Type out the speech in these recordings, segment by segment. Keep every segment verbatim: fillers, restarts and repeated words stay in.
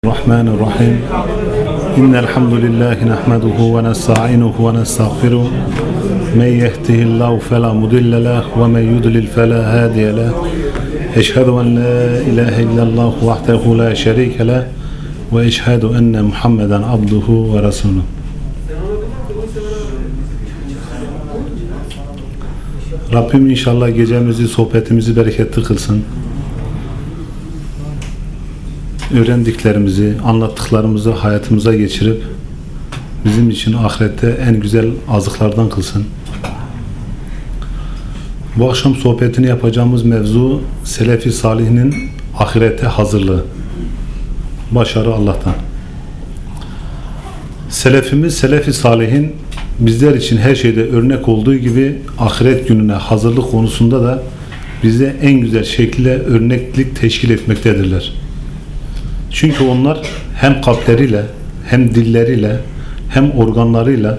الرحمن الرحيم إن الحمد لله نحمده ونستعينه ونستغفره من يهده الله فلا مضل له ومن يضلل فلا هادي له أشهد أن لا إله إلا الله وحده لا شريك له وأشهد أن محمدا عبده ورسوله. Rabbim inşallah gecemizi, sohbetimizi bereketli kılsın. Öğrendiklerimizi, anlattıklarımızı hayatımıza geçirip bizim için ahirette en güzel azıklardan kılsın. Bu akşam sohbetini yapacağımız mevzu Selefi Salih'in ahirete hazırlığı. Başarı Allah'tan. Selefimiz, Selefi Salih'in bizler için her şeyde örnek olduğu gibi ahiret gününe hazırlık konusunda da bize en güzel şekilde örneklik teşkil etmektedirler. Çünkü onlar hem kalpleriyle, hem dilleriyle, hem organlarıyla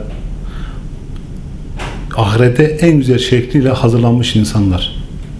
ahirete en güzel şekliyle hazırlanmış insanlar.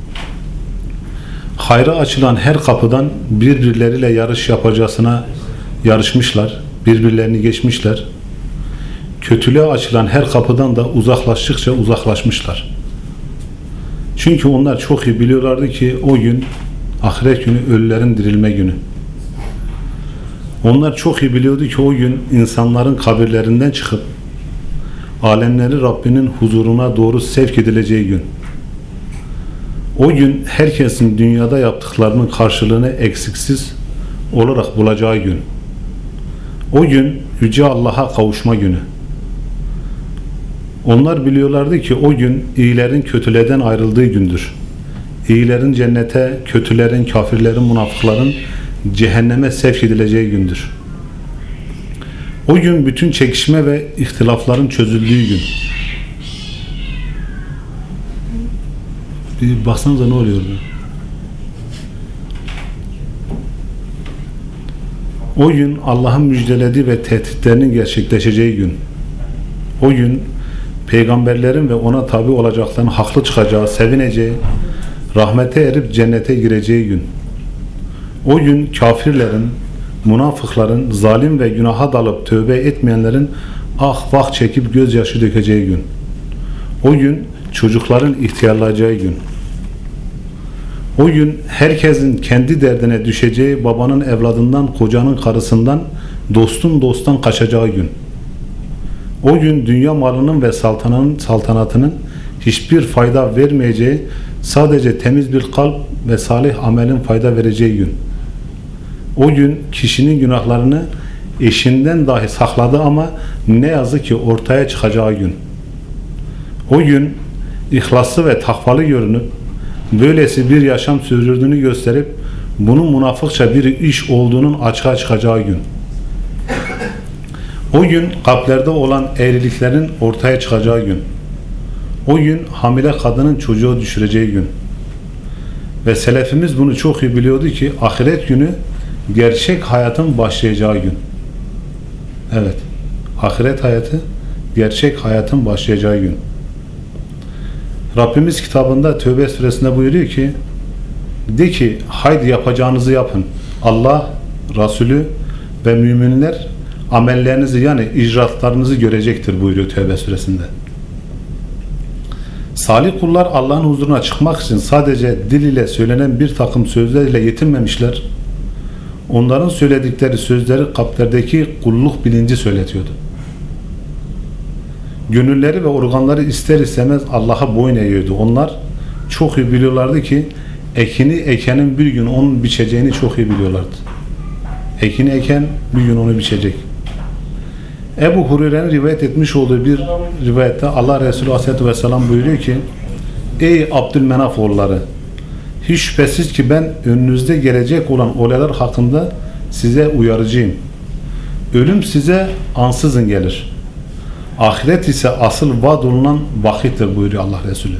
Hayra açılan her kapıdan birbirleriyle yarış yapacağına yarışmışlar, birbirlerini geçmişler. Kötülüğe açılan her kapıdan da uzaklaştıkça uzaklaşmışlar. Çünkü onlar çok iyi biliyorlardı ki o gün, ahiret günü, ölülerin dirilme günü. Onlar çok iyi biliyordu ki o gün insanların kabirlerinden çıkıp alemleri Rabbinin huzuruna doğru sevk edileceği gün. O gün herkesin dünyada yaptıklarının karşılığını eksiksiz olarak bulacağı gün. O gün Yüce Allah'a kavuşma günü. Onlar biliyorlardı ki o gün iyilerin kötülerden ayrıldığı gündür. İyilerin cennete, kötülerin, kafirlerin, münafıkların cehenneme sevk edileceği gündür. O gün bütün çekişme ve ihtilafların çözüldüğü gün. Bir baksanıza ne oluyordu? O gün Allah'ın müjdelediği ve tehditlerinin gerçekleşeceği gün. O gün peygamberlerin ve ona tabi olacakların haklı çıkacağı, sevineceği, rahmete erip cennete gireceği gün. O gün kafirlerin, münafıkların, zalim ve günaha dalıp tövbe etmeyenlerin ah vah çekip gözyaşı dökeceği gün. O gün çocukların ihtiyarlayacağı gün. O gün herkesin kendi derdine düşeceği, babanın evladından, kocanın karısından, dostun dosttan kaçacağı gün. O gün dünya malının ve saltanatın, saltanatının hiçbir fayda vermeyeceği, sadece temiz bir kalp ve salih amelin fayda vereceği gün. O gün kişinin günahlarını eşinden dahi sakladı ama ne yazık ki ortaya çıkacağı gün. O gün ihlaslı ve takvalı görünüp böylesi bir yaşam sürdürdüğünü gösterip bunun münafıkça bir iş olduğunun açığa çıkacağı gün. O gün kalplerde olan eğriliklerin ortaya çıkacağı gün. O gün hamile kadının çocuğu düşüreceği gün. Ve selefimiz bunu çok iyi biliyordu ki ahiret günü gerçek hayatın başlayacağı gün. Evet, ahiret hayatı gerçek hayatın başlayacağı gün. Rabbimiz kitabında Tevbe suresinde buyuruyor ki de ki haydi yapacağınızı yapın. Allah, Resulü ve müminler amellerinizi yani icraatlarınızı görecektir buyuruyor Tevbe suresinde. Salih kullar Allah'ın huzuruna çıkmak için sadece dil ile söylenen bir takım sözlerle yetinmemişler. Onların söyledikleri sözleri kalplerdeki kulluk bilinci söyletiyordu. Gönülleri ve organları ister istemez Allah'a boyun eğiyordu. Onlar çok iyi biliyorlardı ki ekini ekenin bir gün onun biçeceğini çok iyi biliyorlardı. Ekini eken bir gün onu biçecek. Ebu Hureyre'nin rivayet etmiş olduğu bir rivayette Allah Resulü Aleyhisselatü Vesselam buyuruyor ki ey Abdülmenaf oğulları, hiç şüphesiz ki ben önünüzde gelecek olan olaylar hakkında size uyarıcıyım. Ölüm size ansızın gelir. Ahiret ise asıl vaad olunan vakittir buyuruyor Allah Resulü.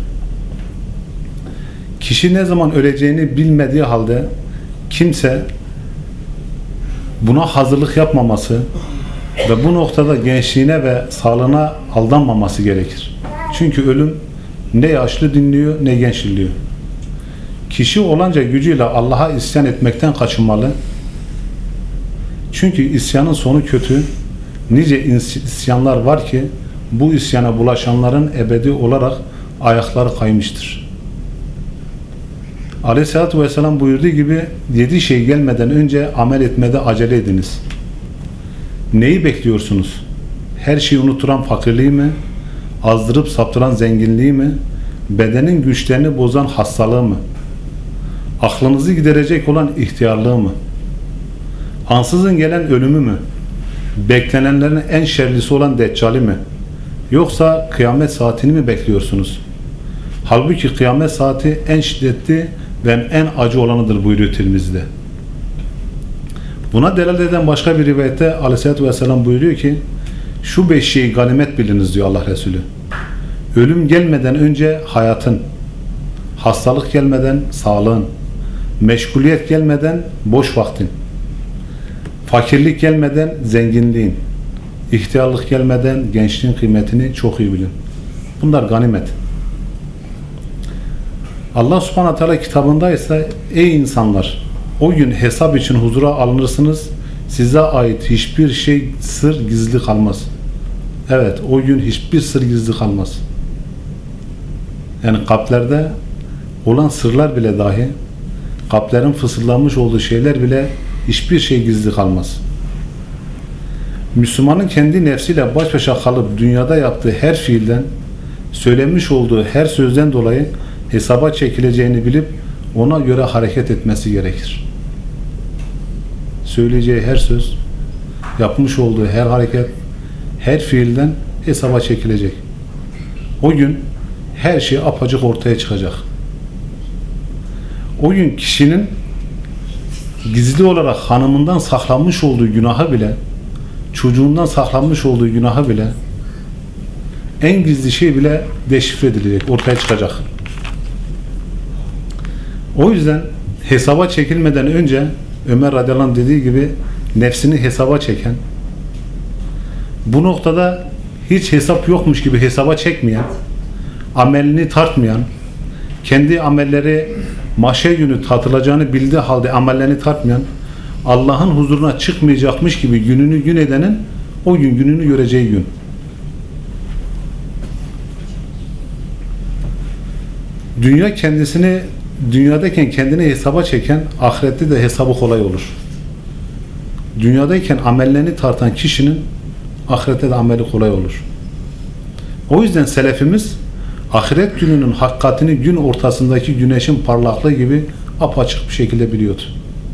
Kişi ne zaman öleceğini bilmediği halde kimse buna hazırlık yapmaması ve bu noktada gençliğine ve sağlığına aldanmaması gerekir. Çünkü ölüm ne yaşlı dinliyor ne genç dinliyor. Kişi olanca gücüyle Allah'a isyan etmekten kaçınmalı. Çünkü isyanın sonu kötü. Nice isyanlar var ki bu isyana bulaşanların ebedi olarak ayakları kaymıştır. Aleyhisselatü Vesselam buyurduğu gibi yedi şey gelmeden önce amel etmede acele ediniz. Neyi bekliyorsunuz? Her şeyi unutturan fakirliği mi? Azdırıp saptıran zenginliği mi? Bedenin güçlerini bozan hastalığı mı? Aklınızı giderecek olan ihtiyarlığı mı? Ansızın gelen ölümü mü? Beklenenlerin en şerlisi olan Deccali mi? Yoksa kıyamet saatini mi bekliyorsunuz? Halbuki kıyamet saati en şiddetli ve en acı olanıdır buyuruyor Tirmizi'de. Buna delalet eden başka bir rivayette Aleyhisselatü Vesselam buyuruyor ki şu beş şeyi ganimet biliniz diyor Allah Resulü. Ölüm gelmeden önce hayatın, hastalık gelmeden sağlığın, meşguliyet gelmeden boş vaktin, fakirlik gelmeden zenginliğin, ihtiyarlık gelmeden gençliğin kıymetini çok iyi bilin. Bunlar ganimet. Allah Subhanahu Teala kitabında ise ey insanlar o gün hesap için huzura alınırsınız, size ait hiçbir şey sır gizli kalmaz. Evet, o gün hiçbir sır gizli kalmaz. Yani kalplerde olan sırlar bile dahi, kalplerin fısıldanmış olduğu şeyler bile hiçbir şey gizli kalmaz. Müslümanın kendi nefsiyle baş başa kalıp dünyada yaptığı her fiilden, söylemiş olduğu her sözden dolayı hesaba çekileceğini bilip ona göre hareket etmesi gerekir. Söyleyeceği her söz, yapmış olduğu her hareket, her fiilden hesaba çekilecek. O gün her şey apaçık ortaya çıkacak. O gün kişinin gizli olarak hanımından saklanmış olduğu günahı bile, çocuğundan saklanmış olduğu günahı bile, en gizli şey bile deşifre edilecek, ortaya çıkacak. O yüzden hesaba çekilmeden önce Ömer radıyallahu anh dediği gibi nefsini hesaba çeken, bu noktada hiç hesap yokmuş gibi hesaba çekmeyen, amelini tartmayan, kendi amelleri mahşer günü tartılacağını bildiği halde amellerini tartmayan, Allah'ın huzuruna çıkmayacakmış gibi gününü gün edenin o gün gününü göreceği gün. Dünya kendisini dünyadayken kendini hesaba çeken ahirette de hesabı kolay olur. Dünyadayken amellerini tartan kişinin ahirette de ameli kolay olur. O yüzden selefimiz ahiret gününün hakikatini gün ortasındaki güneşin parlaklığı gibi apaçık bir şekilde biliyordu.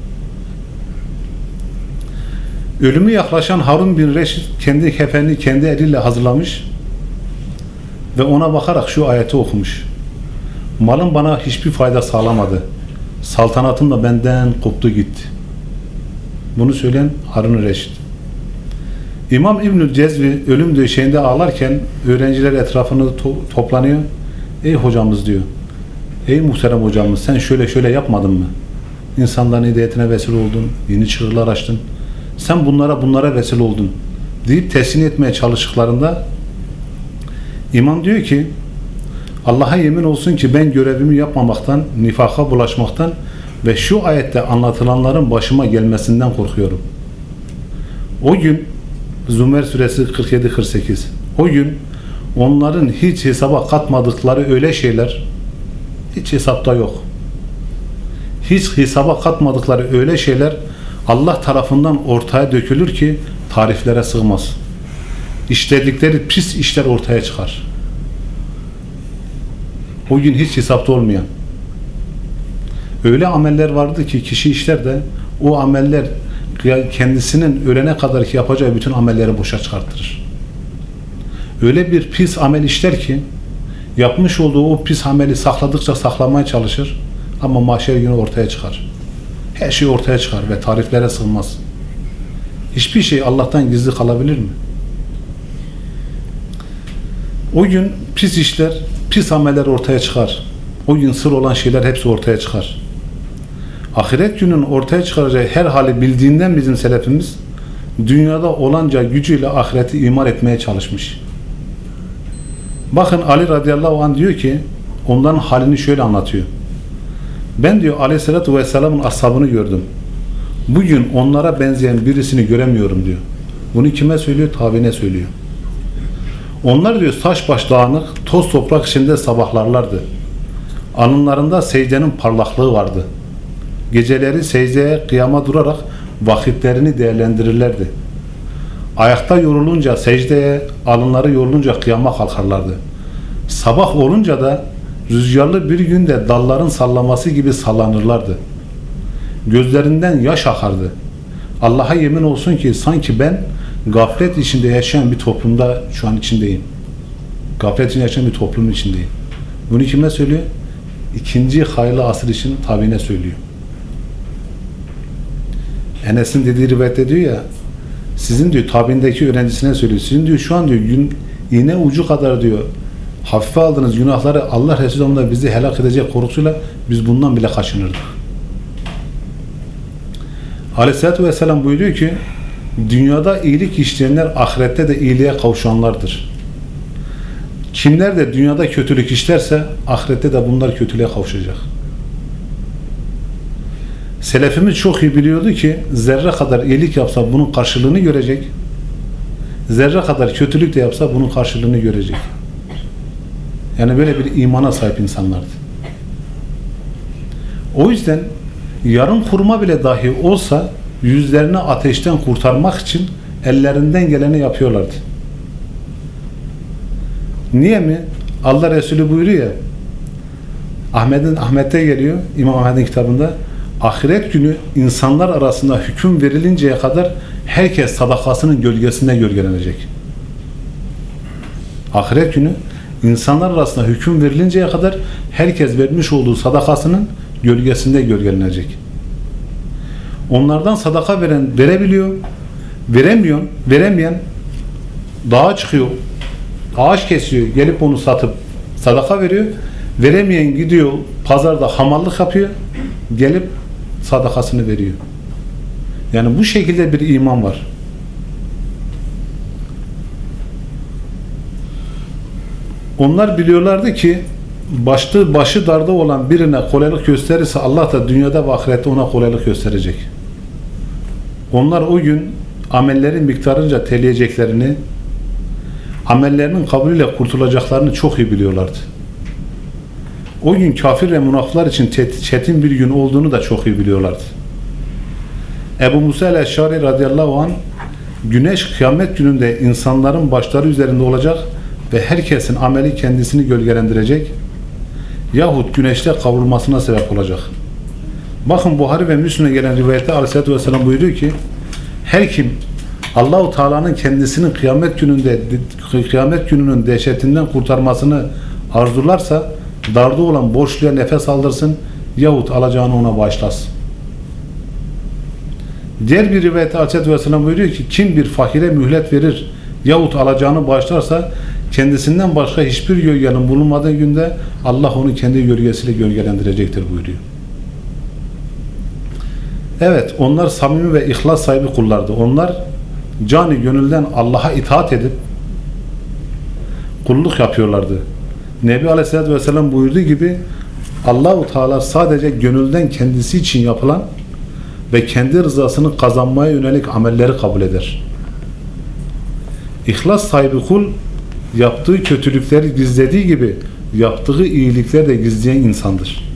Ölümü yaklaşan Harun bin Reşid kendi kefenini kendi eliyle hazırlamış ve ona bakarak şu ayeti okumuş. Malım bana hiçbir fayda sağlamadı. Saltanatım da benden koptu gitti. Bunu söyleyen Harun Reşid. İmam İbnül Cezvi ölüm döşeğinde ağlarken öğrenciler etrafını to toplanıyor. Ey hocamız diyor. Ey muhterem hocamız sen şöyle şöyle yapmadın mı? İnsanların hidayetine vesile oldun. Yeni çığırlar açtın. Sen bunlara bunlara vesile oldun. Deyip teslim etmeye çalıştıklarında İmam diyor ki Allah'a yemin olsun ki ben görevimi yapmamaktan, nifaka bulaşmaktan ve şu ayette anlatılanların başıma gelmesinden korkuyorum. O gün Zümer suresi kırk yedi kırk sekiz. O gün onların hiç hesaba katmadıkları öyle şeyler hiç hesapta yok. Hiç hesaba katmadıkları öyle şeyler Allah tarafından ortaya dökülür ki tariflere sığmaz. İşledikleri pis işler ortaya çıkar. O gün hiç hesapta olmayan. Öyle ameller vardı ki kişi işler de o ameller kendisinin ölene kadar ki yapacağı bütün amelleri boşa çıkartır. Öyle bir pis amel işler ki yapmış olduğu o pis ameli sakladıkça saklamaya çalışır ama mahşer günü ortaya çıkar. Her şey ortaya çıkar ve tariflere sığmaz. Hiçbir şey Allah'tan gizli kalabilir mi? O gün pis işler, pis ameller ortaya çıkar. O gün sır olan şeyler hepsi ortaya çıkar. Ahiret günün ortaya çıkaracağı her hali bildiğinden bizim selefimiz dünyada olanca gücüyle ahireti imar etmeye çalışmış. Bakın Ali radıyallahu anh diyor ki onların halini şöyle anlatıyor. Ben diyor aleyhissalatü vesselamın ashabını gördüm. Bugün onlara benzeyen birisini göremiyorum diyor. Bunu kime söylüyor? Tabiine söylüyor. Onlar diyor saç baş dağınık, toz toprak içinde sabahlarlardı. Alınlarında secdenin parlaklığı vardı. Geceleri secdeye, kıyama durarak vakitlerini değerlendirirlerdi. Ayakta yorulunca secdeye, alınları yorulunca kıyama kalkarlardı. Sabah olunca da rüzgarlı bir günde dalların sallaması gibi sallanırlardı. Gözlerinden yaş akardı. Allah'a yemin olsun ki sanki ben gaflet içinde yaşayan bir toplumda şu an içindeyim. Gaflet içinde yaşayan bir toplumun içindeyim. Bunu kime söylüyor? İkinci hayırlı asır için tabiine söylüyor. Enes'in dediği rivayette diyor ya, sizin diyor tabiindeki öğrencisine söylüyor. Sizin diyor şu an diyor gün, iğne ucu kadar diyor hafife aldığınız günahları Allah Resulü zamanında bizi helak edecek korkusuyla biz bundan bile kaçınırdık. Aleyhisselatü Vesselam buyuruyor ki dünyada iyilik işleyenler ahirette de iyiliğe kavuşanlardır. Kimler de dünyada kötülük işlerse ahirette de bunlar kötülüğe kavuşacak. Selefimiz çok iyi biliyordu ki zerre kadar iyilik yapsa bunun karşılığını görecek. Zerre kadar kötülük de yapsa bunun karşılığını görecek. Yani böyle bir imana sahip insanlardı. O yüzden yarım hurma bile dahi olsa yüzlerini ateşten kurtarmak için ellerinden geleni yapıyorlardı. Niye mi? Allah Resulü buyuruyor ya, Ahmet'in Ahmet'te geliyor, İmam Ahmet'in kitabında, ahiret günü insanlar arasında hüküm verilinceye kadar herkes sadakasının gölgesinde gölgelenecek. Ahiret günü insanlar arasında hüküm verilinceye kadar herkes vermiş olduğu sadakasının gölgesinde gölgelenecek. Onlardan sadaka veren verebiliyor, veremiyor, veremeyen dağa çıkıyor, ağaç kesiyor, gelip onu satıp sadaka veriyor. Veremeyen gidiyor, pazarda hamallık yapıyor, gelip sadakasını veriyor. Yani bu şekilde bir iman var. Onlar biliyorlardı ki başlı, başı darda olan birine kolaylık gösterirse Allah da dünyada ve ahirette ona kolaylık gösterecek. Onlar o gün amellerin miktarınca teleyeceklerini, amellerinin kabulüyle kurtulacaklarını çok iyi biliyorlardı. O gün kafir ve münafıklar için çetin bir gün olduğunu da çok iyi biliyorlardı. Ebu Musa el-Eşşari radıyallahu anh, güneş kıyamet gününde insanların başları üzerinde olacak ve herkesin ameli kendisini gölgelendirecek yahut güneşte kavrulmasına sebep olacak. Bakın Buhari ve Müslim'e gelen rivayette Aleyhisselatü Vesselam buyuruyor ki her kim Allah-u Teala'nın kendisinin kıyamet gününde kıyamet gününün dehşetinden kurtarmasını arzularsa darda olan borçluya nefes aldırsın yahut alacağını ona bağışlasın. Diğer bir rivayette Aleyhisselatü Vesselam buyuruyor ki kim bir fakire mühlet verir yahut alacağını bağışlarsa kendisinden başka hiçbir gölgenin bulunmadığı günde Allah onu kendi gölgesiyle gölgelendirecektir buyuruyor. Evet, onlar samimi ve ihlas sahibi kullardı. Onlar canı gönülden Allah'a itaat edip kulluk yapıyorlardı. Nebi Aleyhisselatü Vesselam buyurduğu gibi Allah-u Teala sadece gönülden kendisi için yapılan ve kendi rızasını kazanmaya yönelik amelleri kabul eder. İhlas sahibi kul yaptığı kötülükleri gizlediği gibi yaptığı iyilikleri de gizleyen insandır.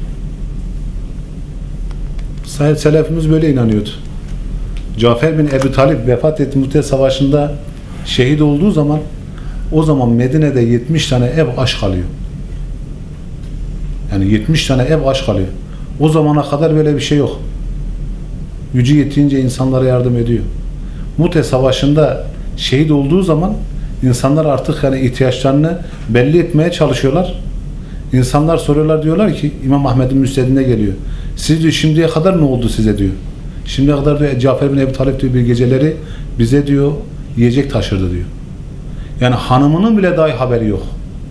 Selefimiz böyle inanıyordu. Cafer bin Ebu Talib vefat etti Mu'te Savaşı'nda şehit olduğu zaman o zaman Medine'de yetmiş tane ev aç kalıyor. Yani yetmiş tane ev aç kalıyor. O zamana kadar böyle bir şey yok. Gücü yettiğince insanlara yardım ediyor. Mu'te Savaşı'nda şehit olduğu zaman insanlar artık yani ihtiyaçlarını belli etmeye çalışıyorlar. İnsanlar soruyorlar, diyorlar ki İmam Ahmet'in müstedine geliyor. Siz diyor şimdiye kadar ne oldu size diyor. Şimdiye kadar diyor Cafer bin Ebu Talib diyor bir geceleri bize diyor yiyecek taşırdı diyor. Yani hanımının bile dahi haberi yok.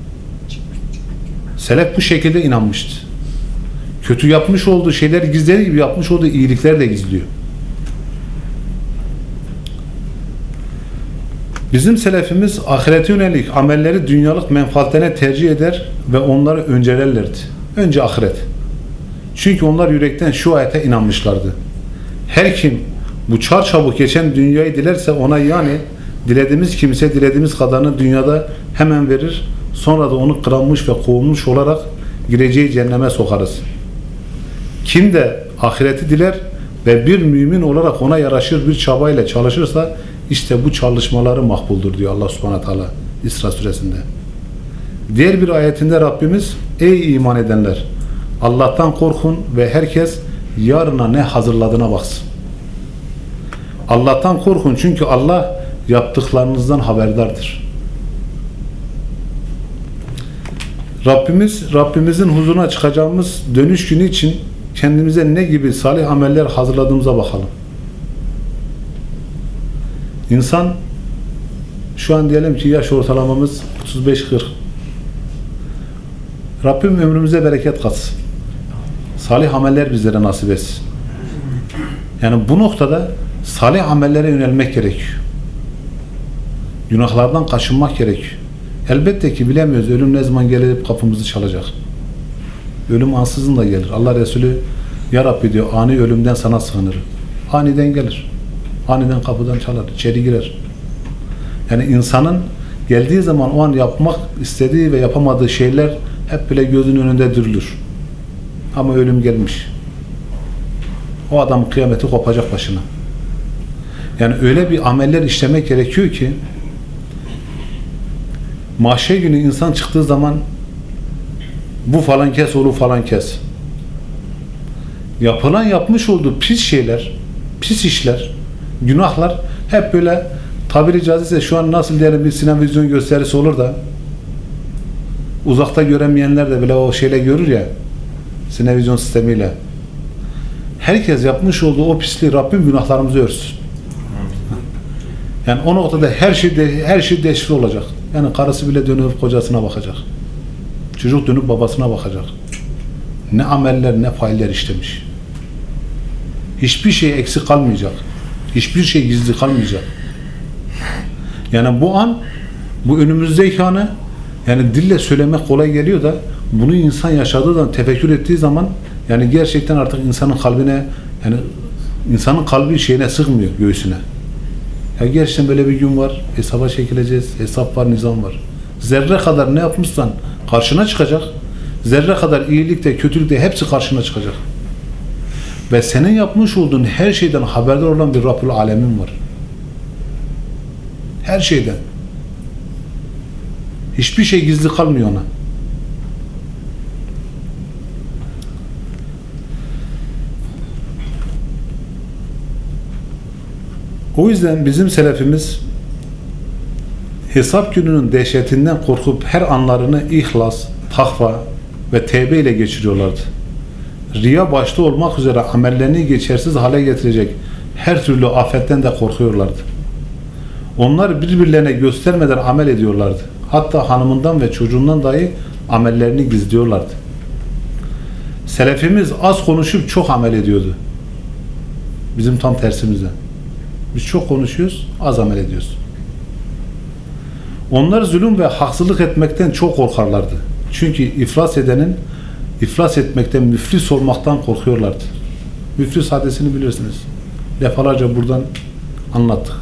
Selef bu şekilde inanmıştı. Kötü yapmış olduğu şeyleri gizlediği gibi yapmış olduğu iyilikleri de gizliyor. Bizim selefimiz ahirete yönelik amelleri dünyalık menfaatlerine tercih eder ve onları öncelerlerdi. Önce ahiret. Çünkü onlar yürekten şu ayete inanmışlardı. Her kim Bu çarçabuk geçen dünyayı dilerse ona, yani dilediğimiz kimse dilediğimiz kadarını dünyada hemen verir. Sonra da onu kıranmış ve kovulmuş olarak gireceği cehenneme sokarız. Kim de ahireti diler ve bir mümin olarak ona yaraşır bir çabayla çalışırsa işte bu çalışmaları makbuldur diyor Allah Subhanahu Teala İsra suresinde. Diğer bir ayetinde Rabbimiz, ey iman edenler, Allah'tan korkun ve herkes yarına ne hazırladığına baksın. Allah'tan korkun çünkü Allah yaptıklarınızdan haberdardır. Rabbimiz, Rabbimizin huzuruna çıkacağımız dönüş günü için kendimize ne gibi salih ameller hazırladığımıza bakalım. İnsan, şu an diyelim ki yaş ortalamamız otuz beş kırk. Rabbim ömrümüze bereket katsın. Salih ameller bizlere nasip etsin. Yani bu noktada salih amellere yönelmek gerekiyor. Günahlardan kaçınmak gerekiyor. Elbette ki bilemiyoruz ölüm ne zaman gelip kapımızı çalacak. Ölüm ansızın da gelir. Allah Resulü, ya Rabbi diyor, ani ölümden sana sığınırım. Aniden gelir. Aniden kapıdan çalar, içeri girer. Yani insanın geldiği zaman o an yapmak istediği ve yapamadığı şeyler hep bile gözünün önünde dürülür. Ama ölüm gelmiş. O adamın kıyameti kopacak başına. Yani öyle bir ameller işlemek gerekiyor ki mahşer günü insan çıktığı zaman bu falan kes, onu falan kes. Yapılan, yapmış olduğu pis şeyler, pis işler, günahlar hep böyle, tabiri caizse şu an nasıl diyelim bir sinevizyon gösterisi olur da uzakta göremeyenler de bile o şeyle görür ya, sinevizyon sistemiyle. Herkes yapmış olduğu o pisliği Rabbim günahlarımızı örsün. Yani o noktada her şey de, her şey deşifre olacak. Yani karısı bile dönüp kocasına bakacak. Çocuk dönüp babasına bakacak. Ne ameller, ne failler işlemiş. Hiçbir şey eksik kalmayacak. Hiçbir şey gizli kalmayacak. Yani bu an, bu önümüzdeki anı, yani dille söylemek kolay geliyor da bunu insan yaşadığı zaman, tefekkür ettiği zaman yani gerçekten artık insanın kalbine, yani insanın kalbi şeyine sıkmıyor, göğsüne. Ya gerçekten böyle bir gün var, hesaba çekileceğiz, hesap var, nizam var. Zerre kadar ne yapmışsan karşına çıkacak. Zerre kadar iyilik de, kötülük de hepsi karşına çıkacak. Ve senin yapmış olduğun her şeyden haberdar olan bir Rabbül Alemin var. Her şeyden. Hiçbir şey gizli kalmıyor ona. O yüzden bizim selefimiz hesap gününün dehşetinden korkup her anlarını ihlas, takva ve tevbe ile geçiriyorlardı. Riya başta olmak üzere amellerini geçersiz hale getirecek her türlü afetten de korkuyorlardı. Onlar birbirlerine göstermeden amel ediyorlardı. Hatta hanımından ve çocuğundan dahi amellerini gizliyorlardı. Selefimiz az konuşup çok amel ediyordu. Bizim tam tersimizde. Biz çok konuşuyoruz, az amel ediyoruz. Onlar zulüm ve haksızlık etmekten çok korkarlardı. Çünkü iflas edenin iflas etmekten, müflis olmaktan korkuyorlardı. Müflis hadisini bilirsiniz. Defalarca buradan anlattık.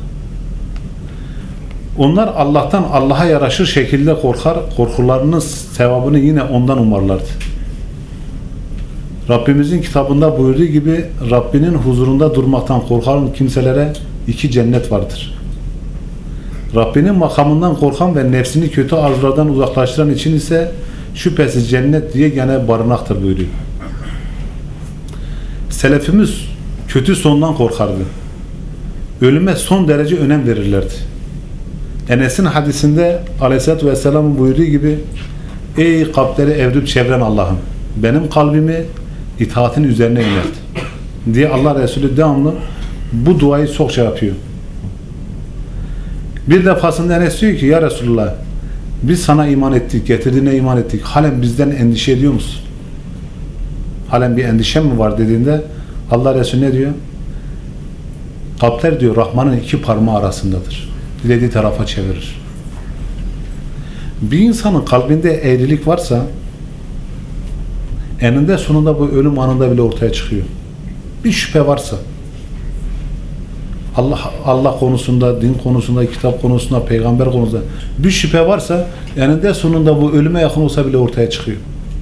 Onlar Allah'tan Allah'a yaraşır şekilde korkar, korkularının sevabını yine ondan umarlardı. Rabbimizin kitabında buyurduğu gibi Rabbinin huzurunda durmaktan korkan kimselere iki cennet vardır. Rabbinin makamından korkan ve nefsini kötü arzulardan uzaklaştıran için ise şüphesiz cennet diye gene barınaktır buyuruyor. Selefimiz kötü sondan korkardı. Ölüme son derece önem verirlerdi. Enes'in hadisinde Aleyhisselatü Vesselam'ın buyurduğu gibi ey kalpleri evrip çeviren Allah'ım, benim kalbimi itaatin üzerine yönelt diye Allah Resulü devamlı bu duayı çokça yapıyor. Bir defasında Enes diyor ki ya Resulullah, biz sana iman ettik, getirdiğine iman ettik. Halen bizden endişe ediyor musun? Halen bir endişen mi var dediğinde Allah Resulü ne diyor? Kalpler diyor Rahman'ın iki parmağı arasındadır. Dilediği tarafa çevirir. Bir insanın kalbinde eğrilik varsa eninde sonunda bu ölüm anında bile ortaya çıkıyor. Bir şüphe varsa Allah Allah konusunda, din konusunda, kitap konusunda, peygamber konusunda bir şüphe varsa eninde sonunda bu ölüme yakın olsa bile ortaya çıkıyor.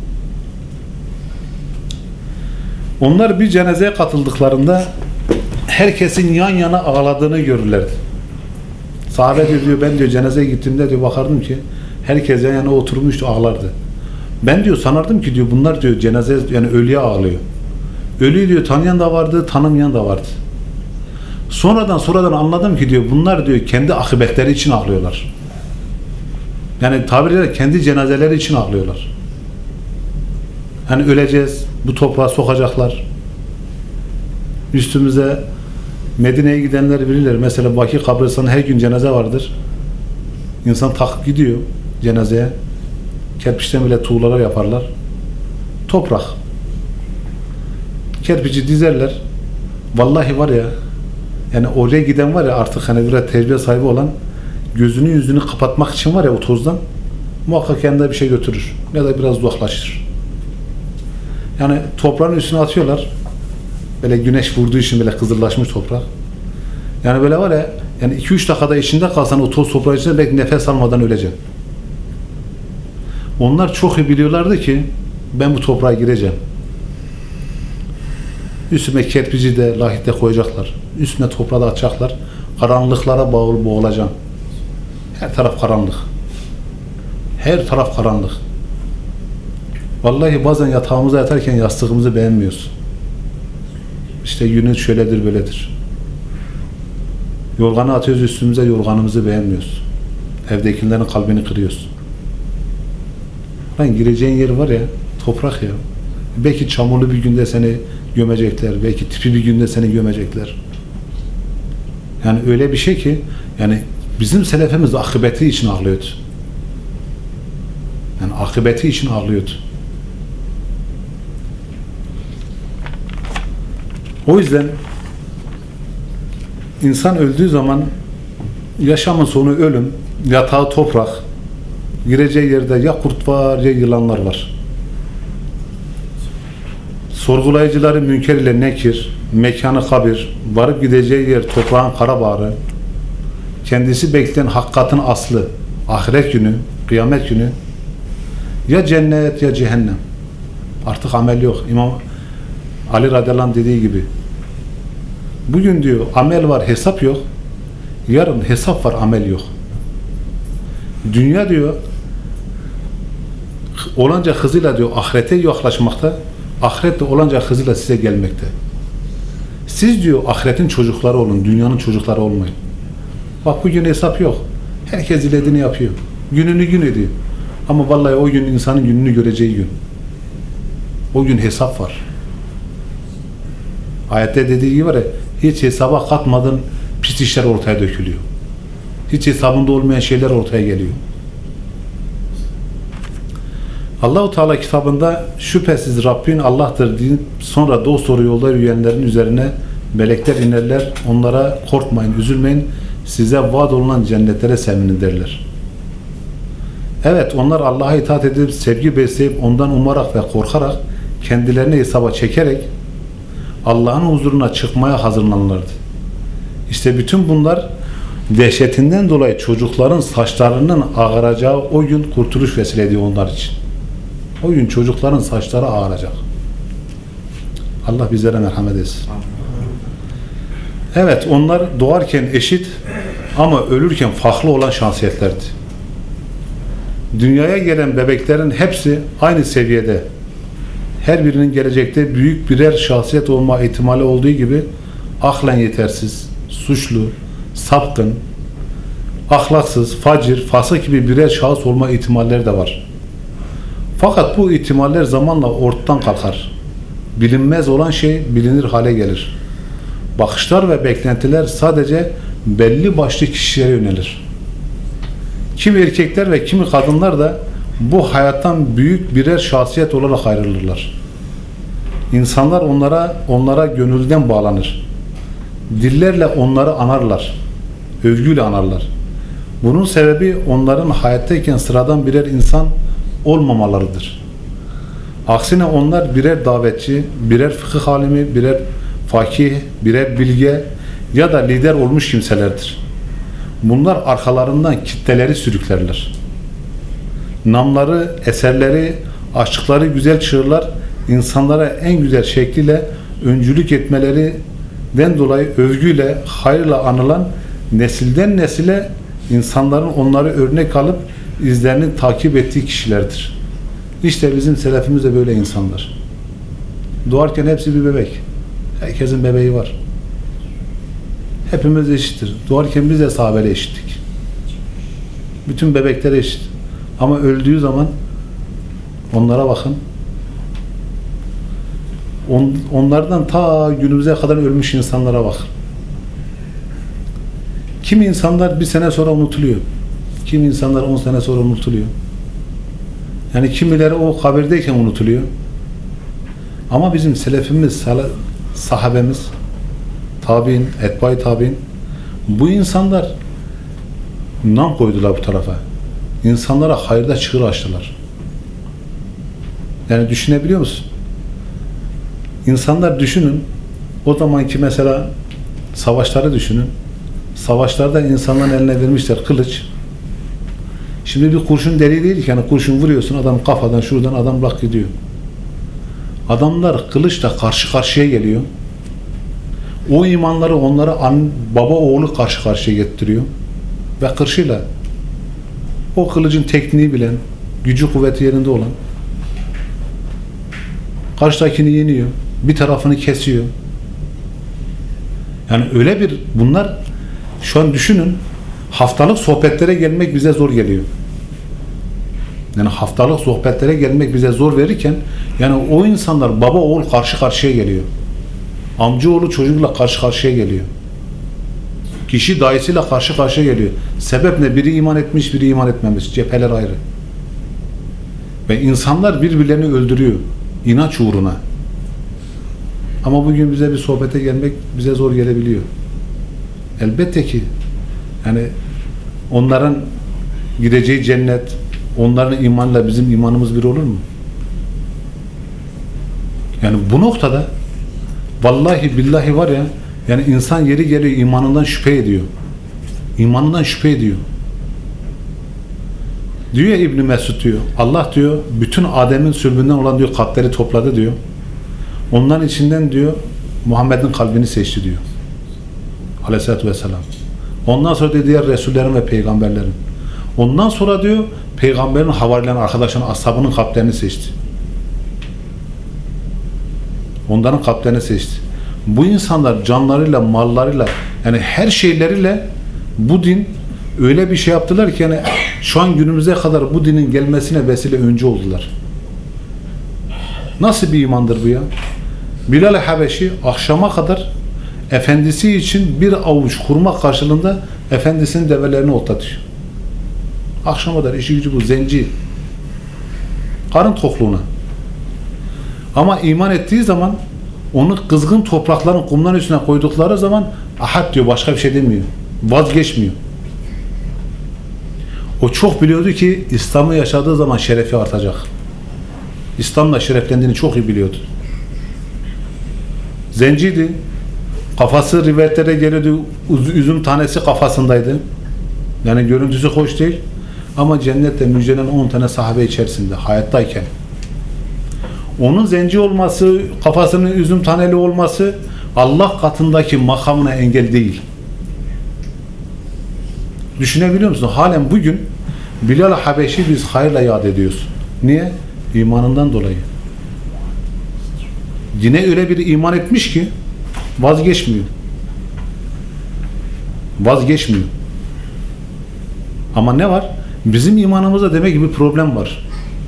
Onlar bir cenazeye katıldıklarında herkesin yan yana ağladığını görürlerdi. Sahabe diyor, ben diyor cenazeye gittiğimde diyor bakardım ki herkes yan yana oturmuştu, ağlardı. Ben diyor sanardım ki diyor bunlar diyor cenaze yani ölüye ağlıyor. Ölüyü diyor tanıyan da vardı, tanımayan da vardı. Sonradan sonradan anladım ki diyor bunlar diyor kendi akıbetleri için ağlıyorlar. Yani tabiriyle kendi cenazeleri için ağlıyorlar. Hani öleceğiz, bu toprağa sokacaklar. Üstümüze Medine'ye gidenler bilirler. Mesela Baki kabristanında her gün cenaze vardır. İnsan takıp gidiyor cenazeye. Kerpiçten bile tuğlalar yaparlar. Toprak. Kerpiçi dizerler. Vallahi var ya, yani oraya giden var ya artık hani biraz tecrübe sahibi olan gözünü yüzünü kapatmak için var ya o tozdan muhakkak kendine bir şey götürür. Ya da biraz uzaklaşır. Yani toprağın üstüne atıyorlar. Böyle güneş vurduğu için böyle kızıllaşmış toprak. Yani böyle var ya, yani iki üç dakikada içinde kalsan o toz toprağın içinde belki nefes almadan öleceksin. Onlar çok iyi biliyorlardı ki ben bu toprağa gireceğim. Üstüme kerpici de lahit de koyacaklar. Üstüne toprağı da atacaklar. Karanlıklara bağlı boğulacağım. Her taraf karanlık. Her taraf karanlık. Vallahi bazen yatağımıza yatarken yastığımızı beğenmiyoruz. İşte yünü şöyledir böyledir. Yorganı atıyoruz üstümüze, yorganımızı beğenmiyoruz. Evdekilerin kalbini kırıyoruz. Lan gireceğin yer var ya, toprak ya. Belki çamurlu bir günde seni gömecekler, belki tipi bir günde seni gömecekler. Yani öyle bir şey ki, yani bizim selefimiz akıbeti için ağlıyordu. Yani akıbeti için ağlıyordu. O yüzden insan öldüğü zaman yaşamın sonu ölüm, yatağı toprak, gireceği yerde ya kurt var ya yılanlar var. Sorgulayıcıları münker ile nekir, mekanı kabir, varıp gideceği yer toprağın kara bağrı, kendisi bekleyen hakikatin aslı, ahiret günü, kıyamet günü, ya cennet ya cehennem. Artık amel yok. İmam Ali radıyallahu anh dediği gibi. Bugün diyor amel var, hesap yok. Yarın hesap var, amel yok. Dünya diyor olanca hızıyla diyor ahirete yaklaşmakta, ahiret de olanca hızıyla size gelmekte. Siz diyor ahiretin çocukları olun, dünyanın çocukları olmayın. Bak bugün hesap yok. Herkes dilediğini yapıyor. Gününü gün ediyor. Ama vallahi o gün insanın gününü göreceği gün. O gün hesap var. Ayette dediği gibi var ya, hiç hesaba katmadan pis işler ortaya dökülüyor. Hiç hesabında olmayan şeyler ortaya geliyor. Allah-u Teala kitabında şüphesiz Rabbin Allah'tır deyip sonra dosdoğru yolda yürüyenlerin üzerine melekler inerler. Onlara korkmayın, üzülmeyin. Size vaat olunan cennetlere sevinin derler. Evet, onlar Allah'a itaat edip sevgi besleyip ondan umarak ve korkarak kendilerini hesaba çekerek Allah'ın huzuruna çıkmaya hazırlanırlardı. İşte bütün bunlar dehşetinden dolayı çocukların saçlarının ağaracağı o gün kurtuluş vesile ediyor onlar için. O gün çocukların saçları ağaracak. Allah bizlere merhamet etsin. Evet, onlar doğarken eşit ama ölürken farklı olan şahsiyetlerdi. Dünyaya gelen bebeklerin hepsi aynı seviyede. Her birinin gelecekte büyük birer şahsiyet olma ihtimali olduğu gibi aklen yetersiz, suçlu, sapkın, ahlaksız, facir, fasık gibi birer şahıs olma ihtimalleri de var. Fakat bu ihtimaller zamanla ortadan kalkar. Bilinmez olan şey bilinir hale gelir. Bakışlar ve beklentiler sadece belli başlı kişilere yönelir. Kimi erkekler ve kimi kadınlar da bu hayattan büyük birer şahsiyet olarak ayrılırlar. İnsanlar onlara onlara gönülden bağlanır. Dillerle onları anarlar. Övgüyle anarlar. Bunun sebebi onların hayattayken sıradan birer insan olmamalarıdır. Aksine onlar birer davetçi, birer fıkıh alimi, birer fakih, birer bilge, ya da lider olmuş kimselerdir. Bunlar arkalarından kitleleri sürüklerler. Namları, eserleri, aşıkları güzel çığırlar, insanlara en güzel şekliyle öncülük etmelerinden dolayı övgüyle, hayırla anılan, nesilden nesile insanların onları örnek alıp izlerini takip ettiği kişilerdir. İşte bizim selefimiz de böyle insanlar. Doğarken hepsi bir bebek. Herkesin bebeği var. Hepimiz eşittir. Doğarken biz de sahabeyle eşittik. Bütün bebekler eşit. Ama öldüğü zaman onlara bakın. On, onlardan ta günümüze kadar ölmüş insanlara bakın. Kimi insanlar bir sene sonra unutuluyor. Kimi insanlar on sene sonra unutuluyor. Yani kimileri o kabirdeyken unutuluyor. Ama bizim selefimiz, sahabemiz, tabi'in, etbai tabi'in, bu insanlar nam koydular bu tarafa. İnsanlara hayırda çığır açtılar. Yani düşünebiliyor musun? İnsanlar düşünün, o zamanki mesela savaşları düşünün. Savaşlarda insanların eline vermişler kılıç. Şimdi bir kurşun deli değil ki, yani kurşun vuruyorsun, adam kafadan şuradan adam lak gidiyor. Adamlar kılıçla karşı karşıya geliyor. O imanları onlara an, baba oğlu karşı karşıya getiriyor. Ve kırşıyla o kılıcın tekniği bilen, gücü kuvveti yerinde olan karşıdakini yeniyor. Bir tarafını kesiyor. Yani öyle bir, bunlar şu an düşünün, haftalık sohbetlere gelmek bize zor geliyor. Yani haftalık sohbetlere gelmek bize zor verirken, yani o insanlar baba oğul karşı karşıya geliyor. Amcaoğlu çocukla karşı karşıya geliyor. Kişi dayısıyla karşı karşıya geliyor. Sebep ne? Biri iman etmiş, biri iman etmemiş. Cepheler ayrı. Ve insanlar birbirlerini öldürüyor. İnanç uğruna. Ama bugün bize bir sohbete gelmek bize zor gelebiliyor. Elbette ki yani onların gideceği cennet, onların imanla bizim imanımız bir olur mu? Yani bu noktada vallahi billahi var ya, yani insan yeri geliyor imanından şüphe ediyor. İmanından şüphe ediyor. Diyor ya İbn Mesud diyor, Allah diyor bütün Adem'in sülbünden olan diyor kalpleri topladı diyor. Onların içinden diyor Muhammed'in kalbini seçti diyor. Aleyhisselatü vesselam. Ondan sonra diyor diğer Resullerin ve peygamberlerin. Ondan sonra diyor peygamberin havarilerin, arkadaşlarının, ashabının kalplerini seçti. Onların kalplerini seçti. Bu insanlar canlarıyla, mallarıyla, yani her şeyleriyle bu din öyle bir şey yaptılar ki yani şu an günümüze kadar bu dinin gelmesine vesile öncü oldular. Nasıl bir imandır bu ya? Bilal-i Habeşi akşama kadar efendisi için bir avuç kurma karşılığında efendisinin develerini otlatıyor. Akşama kadar işi gücü bu, zenci. Karın tokluğuna. Ama iman ettiği zaman onu kızgın toprakların kumların üstüne koydukları zaman ahad diyor, başka bir şey demiyor. Vazgeçmiyor. O çok biliyordu ki İslam'ı yaşadığı zaman şerefi artacak. İslam'la şereflendiğini çok iyi biliyordu. Zenciydi. Kafası rivayetlere geliyordu. Üzüm tanesi kafasındaydı. Yani görüntüsü hoş değil. Ama cennette müjdelen on tane sahabe içerisinde hayattayken. Onun zenci olması, kafasının üzüm taneli olması Allah katındaki makamına engel değil. Düşünebiliyor musun? Halen bugün Bilal-i Habeşi biz hayırla yad ediyoruz. Niye? İmanından dolayı. Yine öyle bir iman etmiş ki vazgeçmiyor. Vazgeçmiyor. Ama ne var? Bizim imanımızda demek ki bir problem var.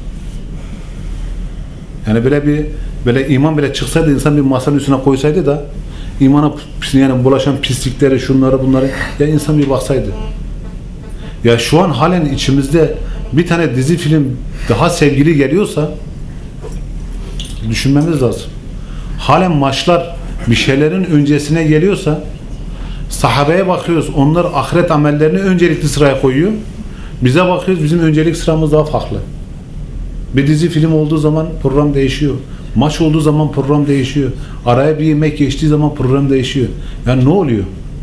Yani böyle bir böyle iman bile çıksaydı, insan bir masanın üstüne koysaydı da imana yani bulaşan pislikleri, şunları bunları ya insan bir baksaydı. Ya şu an halen içimizde bir tane dizi film daha sevgili geliyorsa düşünmemiz lazım. Halen maçlar bir şeylerin öncesine geliyorsa sahabeye bakıyoruz. Onlar ahiret amellerini öncelikli sıraya koyuyor. Bize bakıyoruz. Bizim öncelik sıramız daha farklı. Bir dizi film olduğu zaman program değişiyor. Maç olduğu zaman program değişiyor. Araya bir yemek geçtiği zaman program değişiyor. Yani ne oluyor?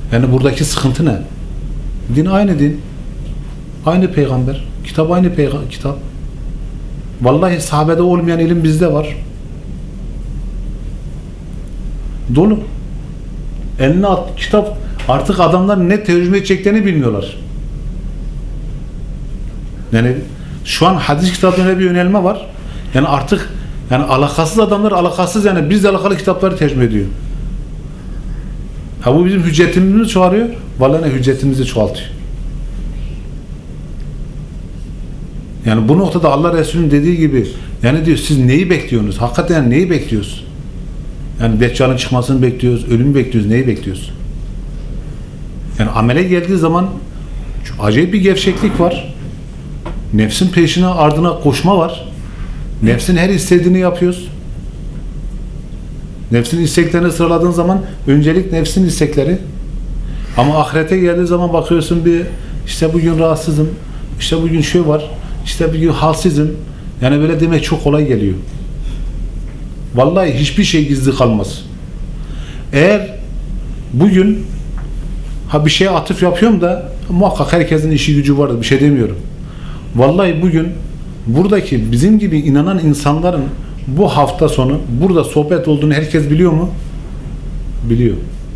Yani buradaki sıkıntı ne? Din aynı din. Aynı peygamber. Kitap aynı peygamber. Kitap. Vallahi sahabede olmayan ilim bizde var. Dolu. Eline at, kitap. Artık adamlar ne tercüme edeceklerini bilmiyorlar. Yani şu an hadis kitaplarına bir yönelme var. Yani artık yani alakasız adamlar alakasız yani bizle alakalı kitapları tercüme ediyor. Ha bu bizim hüccetimizi mi çoğalıyor? Vallahi ne hüccetimizi çoğaltıyor. Yani bu noktada Allah Resulü'nün dediği gibi yani diyor siz neyi bekliyorsunuz? Hakikaten yani neyi bekliyoruz? Yani Deccal'ın çıkmasını bekliyoruz, ölümü bekliyoruz, neyi bekliyoruz? Yani amele geldiği zaman acayip bir gevşeklik var. Nefsin peşine ardına koşma var. Nefsin her istediğini yapıyoruz. Nefsin isteklerini sıraladığın zaman öncelik nefsin istekleri. Ama ahirete geldiği zaman bakıyorsun bir işte bugün rahatsızım, işte bugün şu var, işte bugün halsizim. Yani böyle demek çok kolay geliyor. Vallahi hiçbir şey gizli kalmaz. Eğer bugün ha bir şeye atıf yapıyorum da muhakkak herkesin işi gücü vardır. Bir şey demiyorum. Vallahi bugün buradaki bizim gibi inanan insanların bu hafta sonu burada sohbet olduğunu herkes biliyor mu? Biliyor.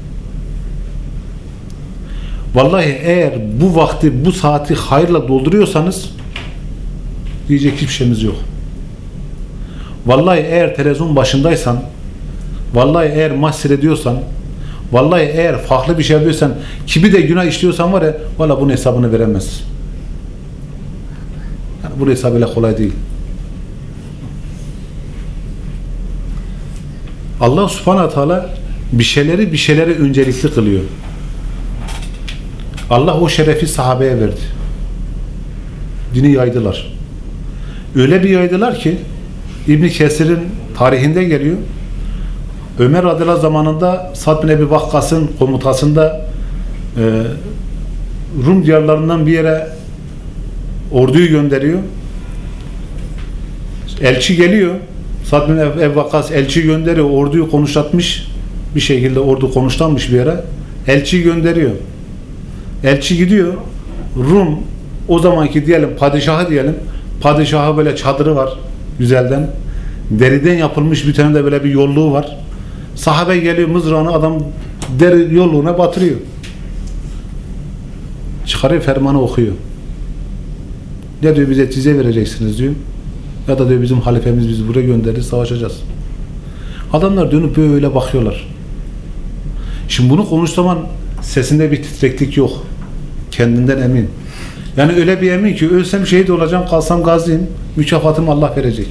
Vallahi eğer bu vakti, bu saati hayırla dolduruyorsanız diyecek hiçbir şeyimiz yok. Vallahi eğer televizyon başındaysan, vallahi eğer maç seyrediyorsan, vallahi eğer farklı bir şey yapıyorsan, kimi de günah işliyorsan var ya, vallahi bunun hesabını veremez. Yani bu hesabı öyle kolay değil. Allah Subhanahu Teala bir şeyleri bir şeyleri öncelikli kılıyor. Allah o şerefi sahabeye verdi. Dini yaydılar. Öyle bir yaydılar ki İbn Kesir'in tarihinde geliyor. Ömer radıyallahu zamanında Sa'd bin Ebi Vakkas'ın komutasında e, Rum diyarlarından bir yere orduyu gönderiyor. Elçi geliyor. Sa'd bin Ebi Vakkas elçi gönderiyor. Orduyu konuşlatmış. Bir şekilde ordu konuşlanmış bir yere. Elçi gönderiyor. Elçi gidiyor. Rum o zamanki diyelim padişahı diyelim. Padişahı böyle çadırı var. Güzelden. Deriden yapılmış bir tane de böyle bir yolluğu var. Sahabe geliyor mızrağını adam deri yolluğuna batırıyor. Çıkarıyor fermanı okuyor. Ne diyor bize tize vereceksiniz diyor. Ya da diyor bizim halifemiz bizi buraya gönderdi savaşacağız. Adamlar dönüp böyle bakıyorlar. Şimdi bunu konuştuğu zaman sesinde bir titreklik yok. Kendinden emin. Yani öyle bir emin ki ölsem şehit olacağım, kalsam gaziyim, mükafatımı Allah verecek.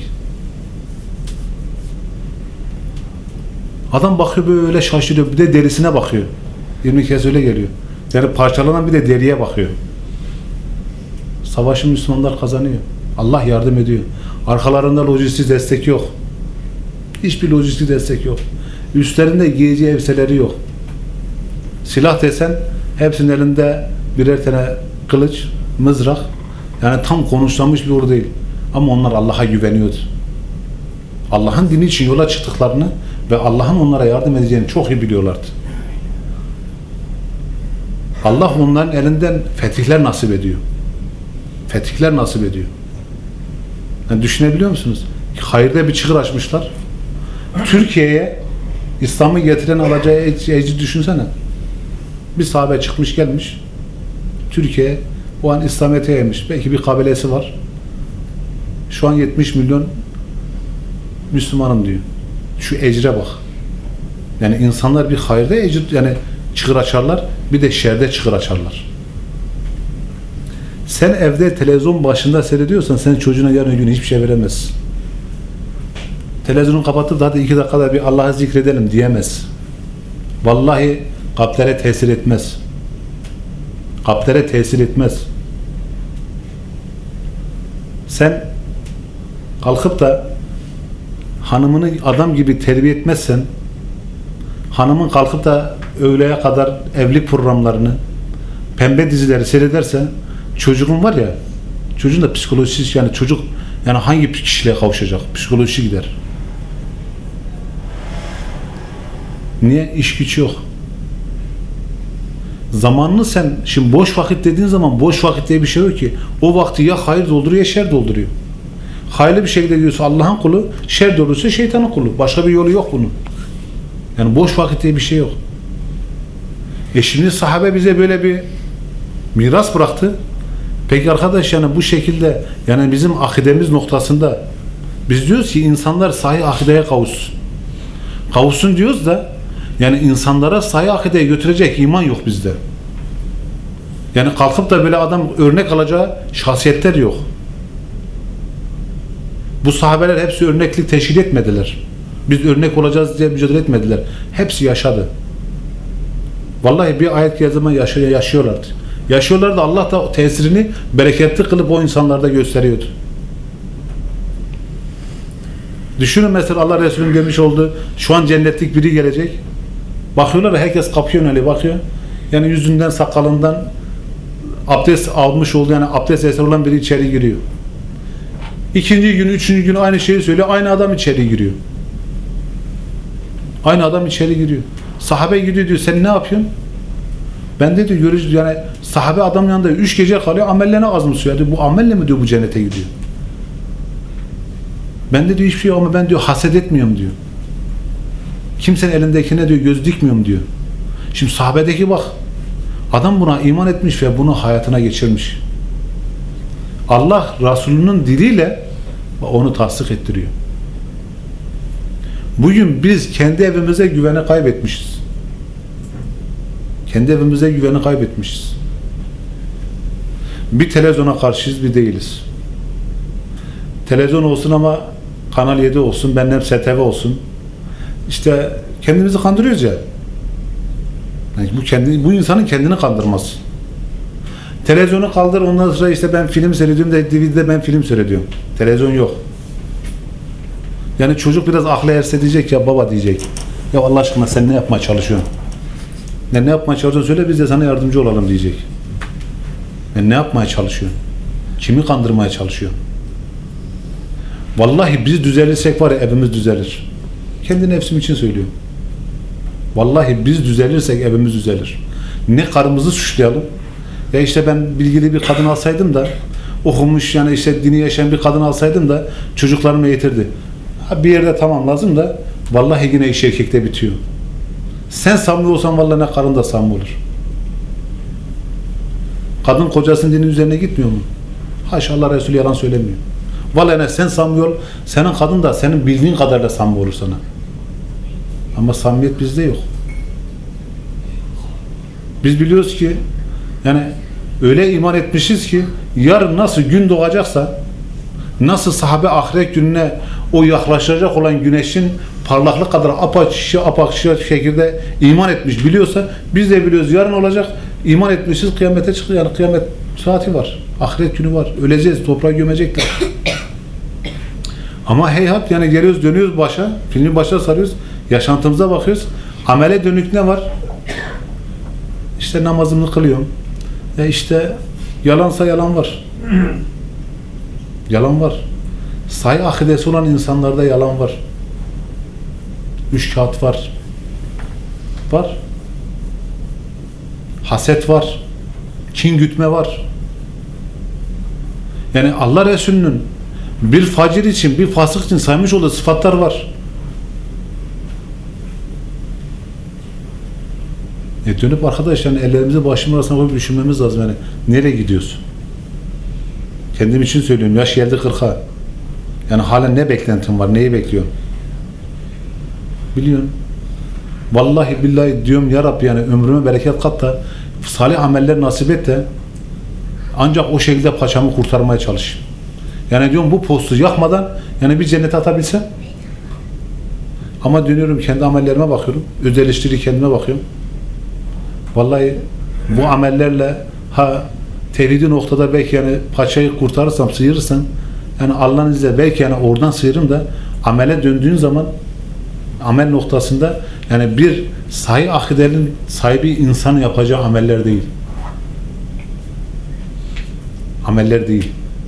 Adam bakıyor böyle şaşırıyor. Bir de derisine bakıyor. yirmi kez öyle geliyor. Yani parçalanan bir de deriye bakıyor. Savaşı Müslümanlar kazanıyor. Allah yardım ediyor. Arkalarında lojistik destek yok. Hiçbir lojistik destek yok. Üstlerinde giyeceği elbiseleri yok. Silah desen hepsinin elinde birer tane kılıç, mızrak. Yani tam konuşlanmış bir ordu değil. Ama onlar Allah'a güveniyordu. Allah'ın dini için yola çıktıklarını ve Allah'ın onlara yardım edeceğini çok iyi biliyorlardı. Allah onların elinden fetihler nasip ediyor. Fetihler nasip ediyor. Yani düşünebiliyor musunuz? Hayırda bir çığır açmışlar. Türkiye'ye İslam'ı getiren alacağı ecri düşünsene. Bir sahabe çıkmış gelmiş. Türkiye o an İslamiyet'e gelmiş. Belki bir kabilesi var. Şu an yetmiş milyon Müslümanım diyor. Şu ecre bak. Yani insanlar bir hayırda ecir, yani çığır açarlar, bir de şerde çığır açarlar. Sen evde televizyon başında seyrediyorsan sen çocuğuna yarın gün hiçbir şey veremezsin. Televizyonu kapatıp da hadi iki dakikada bir Allah'ı zikredelim diyemez. Vallahi kalplere tesir etmez. Kalplere tesir etmez. Sen kalkıp da hanımını adam gibi terbiye etmezsen, hanımın kalkıp da öğleye kadar evlilik programlarını, pembe dizileri seyrederse, çocuğun var ya, çocuğun da psikolojisi, yani çocuk yani hangi kişiliğe kavuşacak? Psikolojisi gider. Niye? İş güç yok. Zamanını sen, şimdi boş vakit dediğin zaman boş vakit diye bir şey yok ki. O vakti ya hayır dolduruyor ya şer dolduruyor. Hayırlı bir şekilde diyorsa Allah'ın kulu, şer doldurursa şeytanın kulu. Başka bir yolu yok bunun. Yani boş vakit diye bir şey yok. E şimdi sahabe bize böyle bir miras bıraktı. Peki arkadaş, yani bu şekilde, yani bizim akidemiz noktasında biz diyoruz ki insanlar sahih akideye kavuşsun. Kavuşsun diyoruz da yani insanlara sahih akideye götürecek iman yok bizde. Yani kalkıp da böyle adam örnek alacağı şahsiyetler yok. Bu sahabeler hepsi örneklik teşkil etmediler. Biz örnek olacağız diye mücadele etmediler. Hepsi yaşadı. Vallahi bir ayet geldiği zaman yaşıyor, yaşıyorlardı. Yaşıyorlardı, Allah da tesirini bereketli kılıp o insanlarda gösteriyordu. Düşünün mesela Allah Resulü'nün demiş olduğu, şu an cennetlik biri gelecek. Bakıyorlar, herkes kapıyor öyle bakıyor. Yani yüzünden, sakalından abdest almış olduğu, yani abdest eseri olan biri içeri giriyor. İkinci gün, üçüncü gün aynı şeyi söylüyor. Aynı adam içeri giriyor. Aynı adam içeri giriyor. Sahabe gidiyor diyor, sen ne yapıyorsun? Ben de diyor, görücü, yani sahabe adam yanında üç gece kalıyor, amellerine az mı söylüyor? Bu amelle mi diyor bu cennete gidiyor? Ben de diyor hiçbir şey yok ama ben diyor haset etmiyorum diyor. Kimsenin elindekine diyor göz dikmiyorum diyor. Şimdi sahabedeki bak, adam buna iman etmiş ve bunu hayatına geçirmiş. Allah Resulü'nün diliyle onu tasdik ettiriyor. Bugün biz kendi evimize güveni kaybetmişiz. Kendi evimize güveni kaybetmişiz. Bir televizyona karşıyız, bir değiliz. Televizyon olsun ama Kanal yedi olsun, benden S T V olsun. İşte kendimizi kandırıyoruz ya. Yani bu kendi, bu insanın kendini kandırması. Televizyonu kaldır, ondan sonra işte ben film seyrediyorum da D V D'de ben film seyrediyorum. Televizyon yok. Yani çocuk biraz aklı erse diyecek ya, baba diyecek. Ya Allah aşkına sen ne yapmaya çalışıyorsun? Ya ne yapmaya çalışıyorsun söyle, biz de sana yardımcı olalım diyecek. Ya ne yapmaya çalışıyorsun? Kimi kandırmaya çalışıyorsun? Vallahi biz düzelirsek var ya, evimiz düzelir. Kendi nefsim için söylüyorum. Vallahi biz düzelirsek evimiz düzelir. Ne karımızı suçlayalım. Ya işte ben bilgili bir kadın alsaydım da, okumuş, yani işte dini yaşayan bir kadın alsaydım da çocuklarımı eğitirdi. Ha, bir yerde tamam lazım da vallahi yine iş erkekte bitiyor. Sen samimi olsan vallahi ne karın da samimi olur. Kadın kocasının dinin üzerine gitmiyor mu? Haşa, Allah Resulü yalan söylemiyor. Vallahi ne, sen samimi ol, senin kadın da senin bildiğin kadarıyla samimi olur sana. Ama samimiyet bizde yok. Biz biliyoruz ki yani öyle iman etmişiz ki yarın nasıl gün doğacaksa, nasıl sahabe ahiret gününe o yaklaşacak olan güneşin parlaklık kadar apaçık apaçık şekilde iman etmiş biliyorsa, biz de biliyoruz yarın olacak, iman etmişiz, kıyamete çıktı, yani kıyamet saati var, ahiret günü var, öleceğiz, toprağa gömecekler. Ama heyhat, yani geliyoruz dönüyoruz başa, filmi başa sarıyoruz, yaşantımıza bakıyoruz, amele dönük ne var? İşte namazımı kılıyorum. E işte yalansa yalan var. Yalan var. Sahih akidesi olan insanlarda yalan var. Üç kağıt var. Var. Haset var. Kin gütme var. Yani Allah Resulü'nün bir facir için, bir fasık için saymış olduğu sıfatlar var. E dönüp arkadaş, yani ellerimizi başımın arasına koyup düşünmemiz lazım. Yani nereye gidiyorsun? Kendim için söylüyorum. Yaş geldi kırka. Yani halen ne beklentin var? Neyi bekliyorsun? Biliyorsun. Vallahi billahi diyorum ya Rabbi, yani ömrüme bereket kat da salih ameller nasip et de ancak o şekilde paçamı kurtarmaya çalış. Yani diyorum bu postu yakmadan yani bir cennete atabilsem. Ama dönüyorum kendi amellerime bakıyorum. Öz eleştiri kendime bakıyorum. Vallahi bu amellerle ha tevhidi noktada belki yani paçayı kurtarırsam, sıyırırsam, yani Allah'ın izniyle belki yani oradan sıyırırım da amele döndüğün zaman amel noktasında yani bir sahih akidenin sahibi insan yapacağı ameller değil. Ameller değil.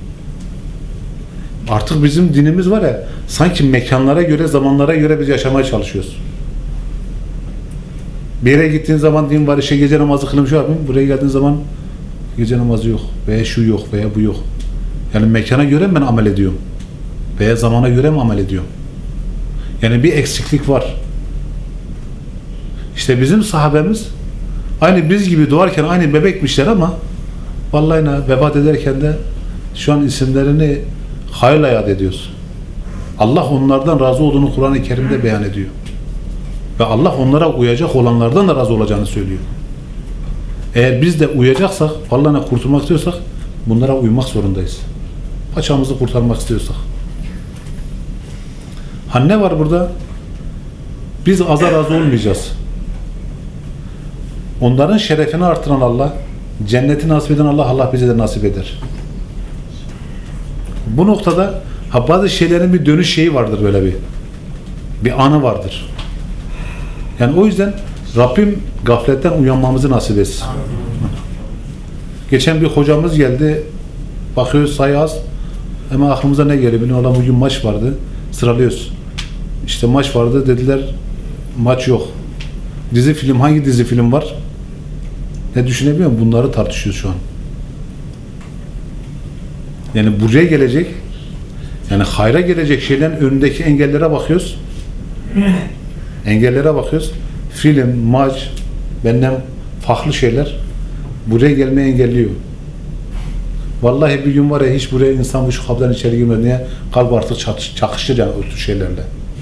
Artık bizim dinimiz var ya, sanki mekanlara göre, zamanlara göre biz yaşamaya çalışıyoruz. Bir yere gittiğin zaman din var, işte gece namazı kılım şu yapayım. Buraya geldiğin zaman gece namazı yok veya şu yok veya bu yok. Yani mekana göre mi ben amel ediyorum? Veya zamana göre mi amel ediyorum? Yani bir eksiklik var. İşte bizim sahabemiz aynı biz gibi doğarken aynı bebekmişler ama vallahi ne, vefat ederken de şu an isimlerini hayırla yad ediyoruz. Allah onlardan razı olduğunu Kur'an-ı Kerim'de beyan ediyor. Ve Allah onlara uyacak olanlardan da razı olacağını söylüyor. Eğer biz de uyacaksak, Allah'ına kurtulmak istiyorsak bunlara uymak zorundayız. Paçamızı kurtarmak istiyorsak. Ha ne var burada? Biz aza razı olmayacağız. Onların şerefini artıran Allah, cenneti nasip eden Allah, Allah bize de nasip eder. Bu noktada ha bazı şeylerin bir dönüş şeyi vardır böyle bir. Bir anı vardır. Yani o yüzden Rabbim gafletten uyanmamızı nasip etsin. Geçen bir hocamız geldi. Bakıyoruz sayı az. Hemen aklımıza ne geliyor? Bilmiyorum, bugün maç vardı. Sıralıyoruz. İşte maç vardı dediler. Maç yok. Dizi film, hangi dizi film var? Ne düşünebiliyor musun? Bunları tartışıyoruz şu an. Yani buraya gelecek, yani hayra gelecek şeylerin önündeki engellere bakıyoruz. Engellere bakıyoruz. Film, maç, benden farklı şeyler buraya gelmeyi engelliyor. Vallahi bir gün var ya, hiç buraya insan bu şu kapıdan içeri girmedi. Niye? Kalp artık çakışır yani o tür şeylerle.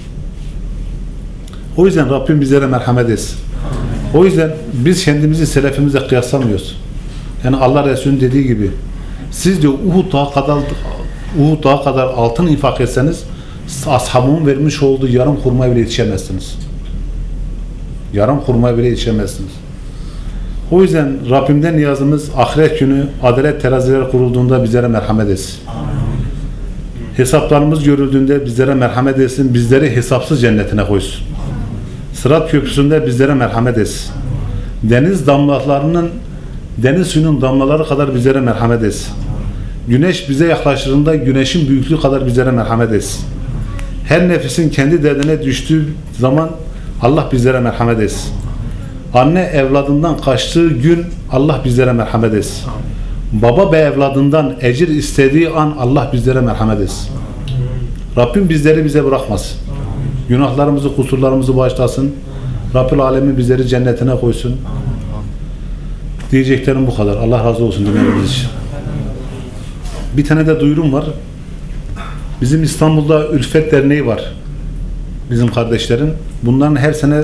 O yüzden Rabbim bizlere merhamet etsin. O yüzden biz kendimizi selefimizle kıyaslamıyoruz. Yani Allah Resulü'nün dediği gibi siz diyor Uhud dağı kadar Uhud dağı kadar altın infak etseniz ashabımın vermiş olduğu yarım hurmaya bile yetişemezsiniz. Yarım hurmaya bile yetişemezsiniz. O yüzden Rabbimden niyazımız ahiret günü adalet terazileri kurulduğunda bizlere merhamet etsin. Hesaplarımız görüldüğünde bizlere merhamet etsin, bizleri hesapsız cennetine koysun. Sırat köprüsünde bizlere merhamet etsin. Deniz damlalarının, deniz suyunun damlaları kadar bizlere merhamet etsin. Güneş bize yaklaştığında güneşin büyüklüğü kadar bizlere merhamet etsin. Her nefesin kendi derdine düştüğü zaman Allah bizlere merhamet etsin. Anne evladından kaçtığı gün Allah bizlere merhamet etsin. Baba be evladından ecir istediği an Allah bizlere merhamet etsin. Rabbim bizleri bize bırakmasın. Günahlarımızı, kusurlarımızı bağışlasın. Rabbül Alemin bizleri cennetine koysun. Diyeceklerim bu kadar. Allah razı olsun dinlediğiniz için. Bir tane de duyurum var. Bizim İstanbul'da Ülfet Derneği var. Bizim kardeşlerin. Bunların her sene